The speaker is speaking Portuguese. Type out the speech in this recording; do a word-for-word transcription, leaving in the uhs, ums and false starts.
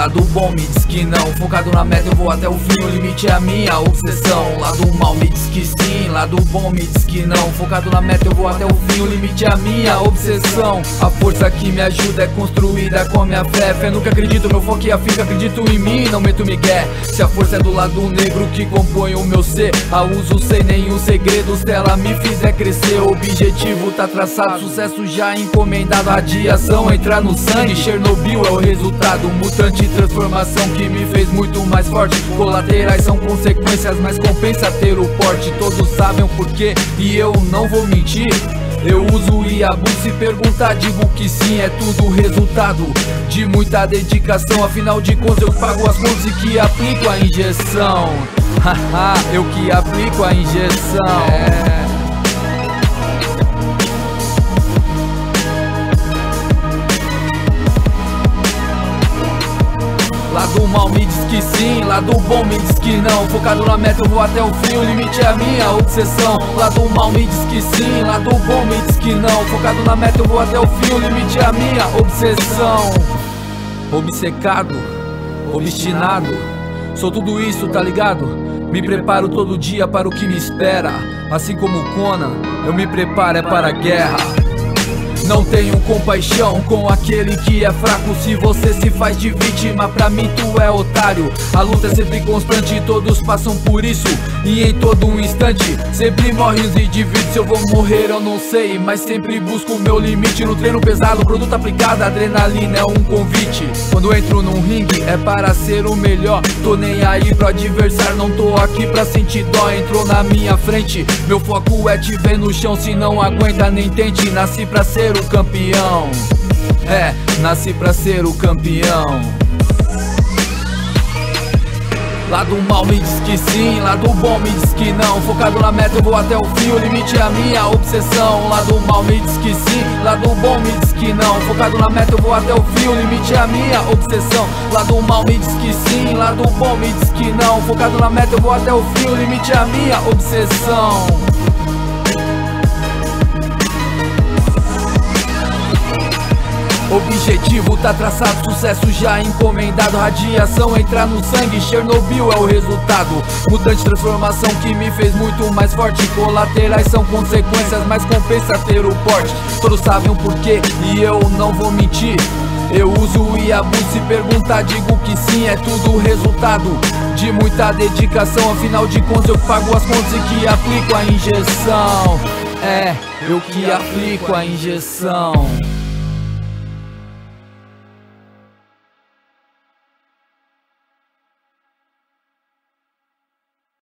lado bom me diz que não, focado na meta eu vou até o fim, o limite é a minha obsessão. Lado mal me diz que sim, lado bom me diz que não, focado na meta eu vou até o fim, o limite é a minha obsessão. A força que me ajuda é construída com a minha fé, fé nunca acredito, meu foco e afinco, acredito em mim, não meto migué. Se a força é do lado negro que compõe o meu ser, a uso sem nenhum segredo, se ela me fizer crescer. O objetivo tá traçado, sucesso já encomendado, radiação entra no sangue, Chernobyl é o resultado, mutante transformação que me fez muito mais forte. Colaterais são consequências, mas compensa ter o porte. Todos sabem o porquê e eu não vou mentir. Eu uso e abuso, se perguntar digo que sim, é tudo resultado de muita dedicação. Afinal de contas eu pago as contas e que aplico a injeção. Haha, eu que aplico a injeção. É. Lado mal me diz que sim, lado bom me diz que não, focado na meta eu vou até o fim, o limite é a minha obsessão. Lado mal me diz que sim, lado bom me diz que não, focado na meta eu vou até o fim, o limite é a minha obsessão. Obcecado, obstinado, sou tudo isso, tá ligado? Me preparo todo dia para o que me espera, assim como o Conan, eu me preparo é para a guerra. Não tenho compaixão com aquele que é fraco. Se você se faz de vítima, pra mim tu é otário. A luta é sempre constante, todos passam por isso. E em todo um instante, sempre morrem os indivíduos. Se eu vou morrer eu não sei, mas sempre busco o meu limite. No treino pesado, produto aplicado, adrenalina é um convite. Quando entro num ringue é para ser o melhor. Tô nem aí pro adversário, não tô aqui pra sentir dó. Entrou na minha frente, meu foco é te ver no chão. Se não aguenta nem tente, nasci pra ser o campeão. É, nasci pra ser o campeão. Lado mal me diz que sim, lado bom me diz que não, focado na meta eu vou até o fim, o limite é a minha obsessão. Lado mal me diz que sim, lado bom me diz que não, focado na meta eu vou até o fim, o limite é a minha obsessão. Lado mal me diz que sim, lado bom me diz que não, focado na meta eu vou até o fim, o limite é a minha obsessão. Objetivo tá traçado, sucesso já encomendado, radiação entra no sangue, Chernobyl é o resultado. Mutante transformação que me fez muito mais forte. Colaterais são consequências, mas compensa ter o porte. Todos sabem o porquê e eu não vou mentir. Eu uso e abuso, se perguntar digo que sim, é tudo resultado de muita dedicação. Afinal de contas eu pago as contas e que aplico a injeção. É, eu que aplico a injeção.